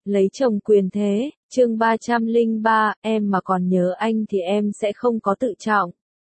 Lấy chồng quyền thế, chương 303, em mà còn nhớ anh thì em sẽ không có tự trọng.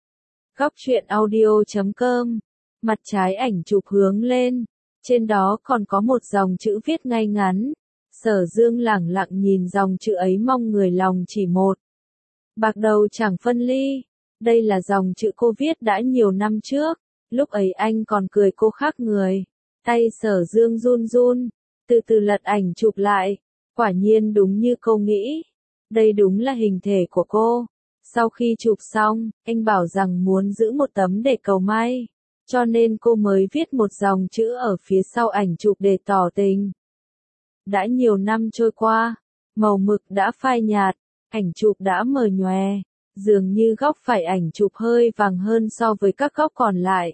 Góc truyện audio.com, mặt trái ảnh chụp hướng lên, trên đó còn có một dòng chữ viết ngay ngắn. Sở Dương lẳng lặng nhìn dòng chữ ấy mong người lòng chỉ một. Bạc đầu chẳng phân ly, đây là dòng chữ cô viết đã nhiều năm trước, lúc ấy anh còn cười cô khác người. Tay Sở Dương run run, từ từ lật ảnh chụp lại, quả nhiên đúng như cô nghĩ. Đây đúng là hình thể của cô. Sau khi chụp xong, anh bảo rằng muốn giữ một tấm để cầu may, cho nên cô mới viết một dòng chữ ở phía sau ảnh chụp để tỏ tình. Đã nhiều năm trôi qua, màu mực đã phai nhạt, ảnh chụp đã mờ nhòe, dường như góc phải ảnh chụp hơi vàng hơn so với các góc còn lại.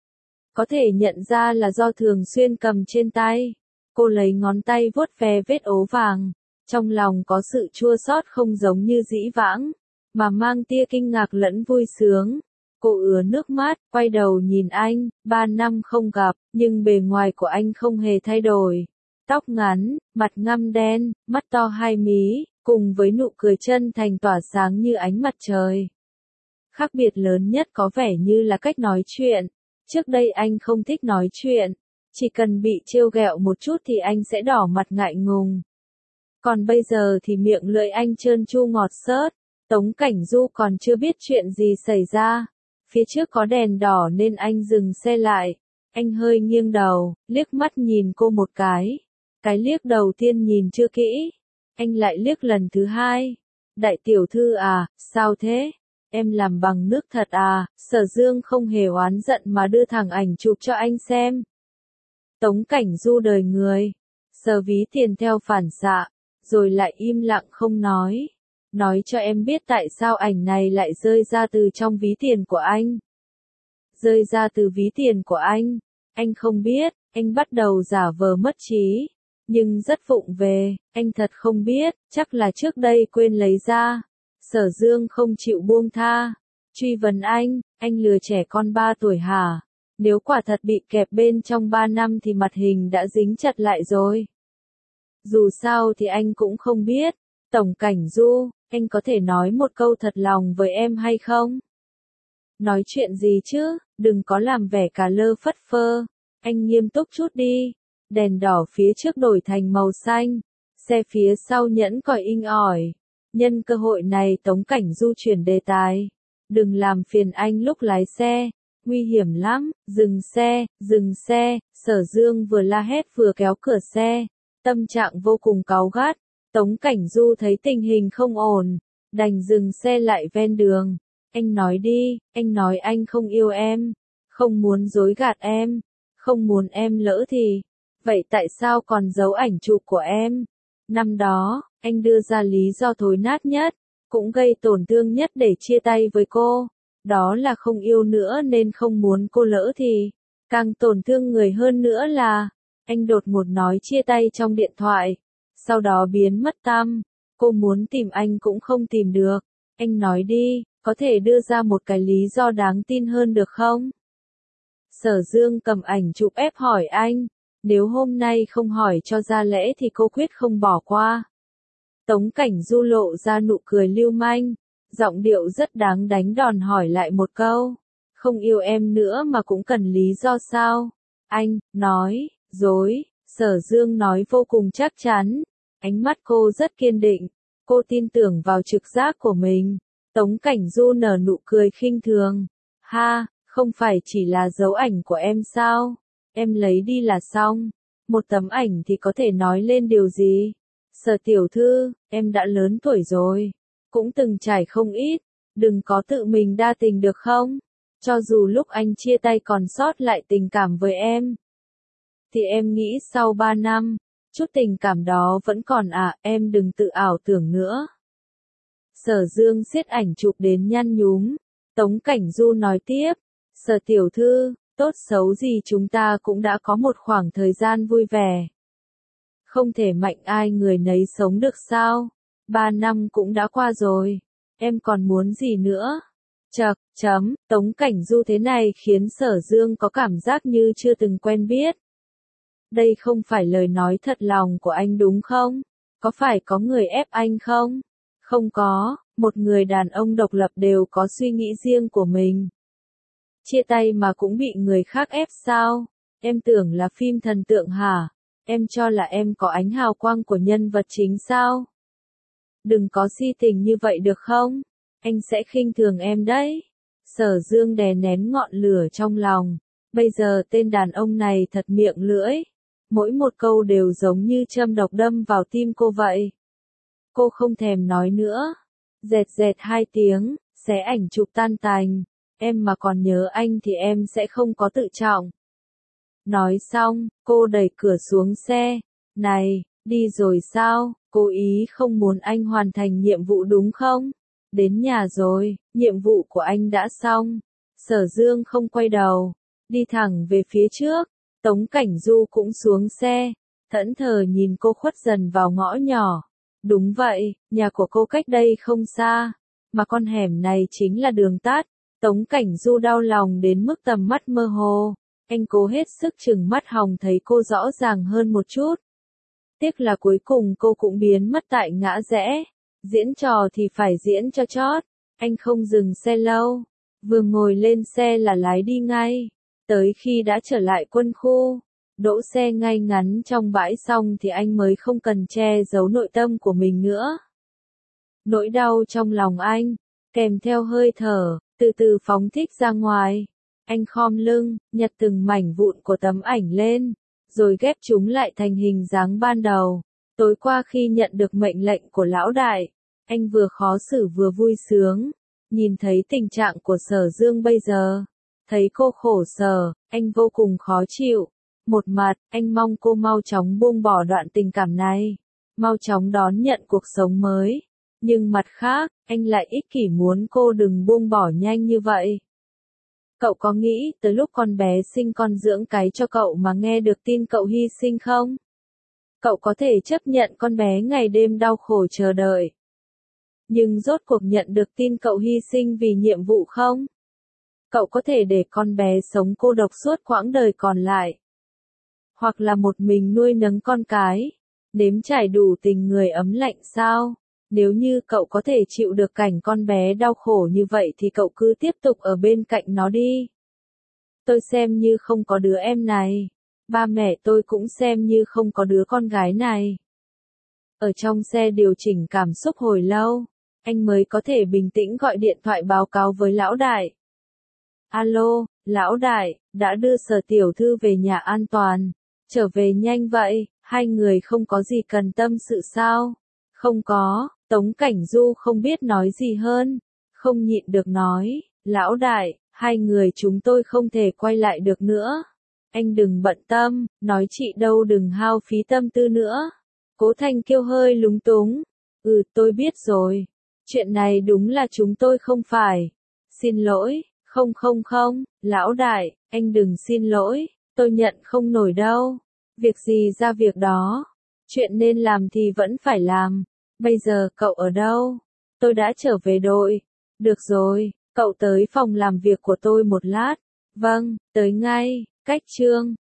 Có thể nhận ra là do thường xuyên cầm trên tay. Cô lấy ngón tay vuốt ve vết ố vàng, trong lòng có sự chua xót không giống như dĩ vãng, mà mang tia kinh ngạc lẫn vui sướng. Cô ứa nước mắt, quay đầu nhìn anh, 3 năm không gặp, nhưng bề ngoài của anh không hề thay đổi. Tóc ngắn, mặt ngăm đen, mắt to hai mí, cùng với nụ cười chân thành tỏa sáng như ánh mặt trời. Khác biệt lớn nhất có vẻ như là cách nói chuyện. Trước đây anh không thích nói chuyện, chỉ cần bị trêu ghẹo một chút thì anh sẽ đỏ mặt ngại ngùng. Còn bây giờ thì miệng lưỡi anh trơn tru ngọt xớt. Tống Cảnh Du còn chưa biết chuyện gì xảy ra. Phía trước có đèn đỏ nên anh dừng xe lại. Anh hơi nghiêng đầu, liếc mắt nhìn cô một cái. Cái liếc đầu tiên nhìn chưa kỹ. Anh lại liếc lần thứ hai. Đại tiểu thư à, sao thế? Em làm bằng nước thật à? Sở Dương không hề oán giận mà đưa thẳng ảnh chụp cho anh xem. Tống Cảnh Du đời người, sờ ví tiền theo phản xạ, rồi lại im lặng không nói. Nói cho em biết tại sao ảnh này lại rơi ra từ trong ví tiền của anh. Rơi ra từ ví tiền của anh không biết, anh bắt đầu giả vờ mất trí. Nhưng rất vụng về, anh thật không biết, chắc là trước đây quên lấy ra. Sở Dương không chịu buông tha, truy vấn anh lừa trẻ con 3 tuổi hả? Nếu quả thật bị kẹp bên trong 3 năm thì mặt hình đã dính chặt lại rồi. Dù sao thì anh cũng không biết. Tổng Cảnh Du, anh có thể nói một câu thật lòng với em hay không? Nói chuyện gì chứ, đừng có làm vẻ cà lơ phất phơ. Anh nghiêm túc chút đi. Đèn đỏ phía trước đổi thành màu xanh. Xe phía sau nhẫn còi inh ỏi. Nhân cơ hội này Tống Cảnh Du chuyển đề tài. Đừng làm phiền anh lúc lái xe. Nguy hiểm lắm, dừng xe, Sở Dương vừa la hét vừa kéo cửa xe, tâm trạng vô cùng cáu gắt. Tống Cảnh Du thấy tình hình không ổn, đành dừng xe lại ven đường. Anh nói đi, anh nói anh không yêu em, không muốn dối gạt em, không muốn em lỡ thì, vậy tại sao còn giấu ảnh chụp của em? Năm đó, anh đưa ra lý do thối nát nhất, cũng gây tổn thương nhất để chia tay với cô. Đó là không yêu nữa nên không muốn cô lỡ thì. Càng tổn thương người hơn nữa là, anh đột ngột nói chia tay trong điện thoại. Sau đó biến mất tăm. Cô muốn tìm anh cũng không tìm được. Anh nói đi, có thể đưa ra một cái lý do đáng tin hơn được không? Sở Dương cầm ảnh chụp ép hỏi anh. Nếu hôm nay không hỏi cho ra lẽ thì cô quyết không bỏ qua. Tống Cảnh Du lộ ra nụ cười lưu manh. Giọng điệu rất đáng đánh đòn hỏi lại một câu. Không yêu em nữa mà cũng cần lý do sao? Anh, nói, dối, Sở Dương nói vô cùng chắc chắn. Ánh mắt cô rất kiên định. Cô tin tưởng vào trực giác của mình. Tống Cảnh Du nở nụ cười khinh thường. Ha, không phải chỉ là dấu ảnh của em sao? Em lấy đi là xong. Một tấm ảnh thì có thể nói lên điều gì? Sở tiểu thư, em đã lớn tuổi rồi. Cũng từng trải không ít, đừng có tự mình đa tình được không? Cho dù lúc anh chia tay còn sót lại tình cảm với em, thì em nghĩ sau 3 năm, chút tình cảm đó vẫn còn à, em đừng tự ảo tưởng nữa. Sở Dương siết ảnh chụp đến nhăn nhúm, Tống Cảnh Du nói tiếp, Sở tiểu thư, tốt xấu gì chúng ta cũng đã có một khoảng thời gian vui vẻ. Không thể mạnh ai người nấy sống được sao? 3 năm cũng đã qua rồi, em còn muốn gì nữa? Tống Cảnh Du thế này khiến Sở Dương có cảm giác như chưa từng quen biết. Đây không phải lời nói thật lòng của anh đúng không? Có phải có người ép anh không? Không có, một người đàn ông độc lập đều có suy nghĩ riêng của mình. Chia tay mà cũng bị người khác ép sao? Em tưởng là phim thần tượng hả? Em cho là em có ánh hào quang của nhân vật chính sao? Đừng có si tình như vậy được không? Anh sẽ khinh thường em đấy. Sở Dương đè nén ngọn lửa trong lòng. Bây giờ tên đàn ông này thật miệng lưỡi. Mỗi một câu đều giống như châm độc đâm vào tim cô vậy. Cô không thèm nói nữa. Dẹt dẹt 2 tiếng, xé ảnh chụp tan tành. Em mà còn nhớ anh thì em sẽ không có tự trọng. Nói xong, cô đẩy cửa xuống xe. Này, đi rồi sao? Cố ý không muốn anh hoàn thành nhiệm vụ đúng không? Đến nhà rồi, nhiệm vụ của anh đã xong. Sở Dương không quay đầu, đi thẳng về phía trước. Tống Cảnh Du cũng xuống xe, thẫn thờ nhìn cô khuất dần vào ngõ nhỏ. Đúng vậy, nhà của cô cách đây không xa, mà con hẻm này chính là đường tắt. Tống Cảnh Du đau lòng đến mức tầm mắt mơ hồ. Anh cố hết sức chừng mắt hòng thấy cô rõ ràng hơn một chút. Tiếc là cuối cùng cô cũng biến mất tại ngã rẽ. Diễn trò thì phải diễn cho chót. Anh không dừng xe lâu. Vừa ngồi lên xe là lái đi ngay. Tới khi đã trở lại quân khu, đỗ xe ngay ngắn trong bãi xong thì anh mới không cần che giấu nội tâm của mình nữa. Nỗi đau trong lòng anh, kèm theo hơi thở, từ từ phóng thích ra ngoài. Anh khom lưng, nhặt từng mảnh vụn của tấm ảnh lên, rồi ghép chúng lại thành hình dáng ban đầu. Tối qua khi nhận được mệnh lệnh của lão đại, anh vừa khó xử vừa vui sướng. Nhìn thấy tình trạng của Sở Dương bây giờ, thấy cô khổ sở, anh vô cùng khó chịu. Một mặt, anh mong cô mau chóng buông bỏ đoạn tình cảm này, mau chóng đón nhận cuộc sống mới. Nhưng mặt khác, anh lại ích kỷ muốn cô đừng buông bỏ nhanh như vậy. Cậu có nghĩ tới lúc con bé sinh con dưỡng cái cho cậu mà nghe được tin cậu hy sinh không? Cậu có thể chấp nhận con bé ngày đêm đau khổ chờ đợi, nhưng rốt cuộc nhận được tin cậu hy sinh vì nhiệm vụ không? Cậu có thể để con bé sống cô độc suốt quãng đời còn lại, hoặc là một mình nuôi nấng con cái, nếm trải đủ tình người ấm lạnh sao? Nếu như cậu có thể chịu được cảnh con bé đau khổ như vậy thì cậu cứ tiếp tục ở bên cạnh nó đi. Tôi xem như không có đứa em này. Ba mẹ tôi cũng xem như không có đứa con gái này. Ở trong xe điều chỉnh cảm xúc hồi lâu, anh mới có thể bình tĩnh gọi điện thoại báo cáo với lão đại. Alo, lão đại, đã đưa Sở tiểu thư về nhà an toàn. Trở về nhanh vậy, hai người không có gì cần tâm sự sao? Không có, Tống Cảnh Du không biết nói gì hơn, không nhịn được nói, lão đại, hai người chúng tôi không thể quay lại được nữa. Anh đừng bận tâm, nói chị đâu đừng hao phí tâm tư nữa. Cố Thanh Kiêu hơi lúng túng. Tôi biết rồi. Chuyện này đúng là chúng tôi không phải. Xin lỗi, không, lão đại, anh đừng xin lỗi, tôi nhận không nổi đâu. Việc gì ra việc đó. Chuyện nên làm thì vẫn phải làm. Bây giờ cậu ở đâu? Tôi đã trở về đội. Được rồi, cậu tới phòng làm việc của tôi một lát. Vâng, tới ngay. Cách chương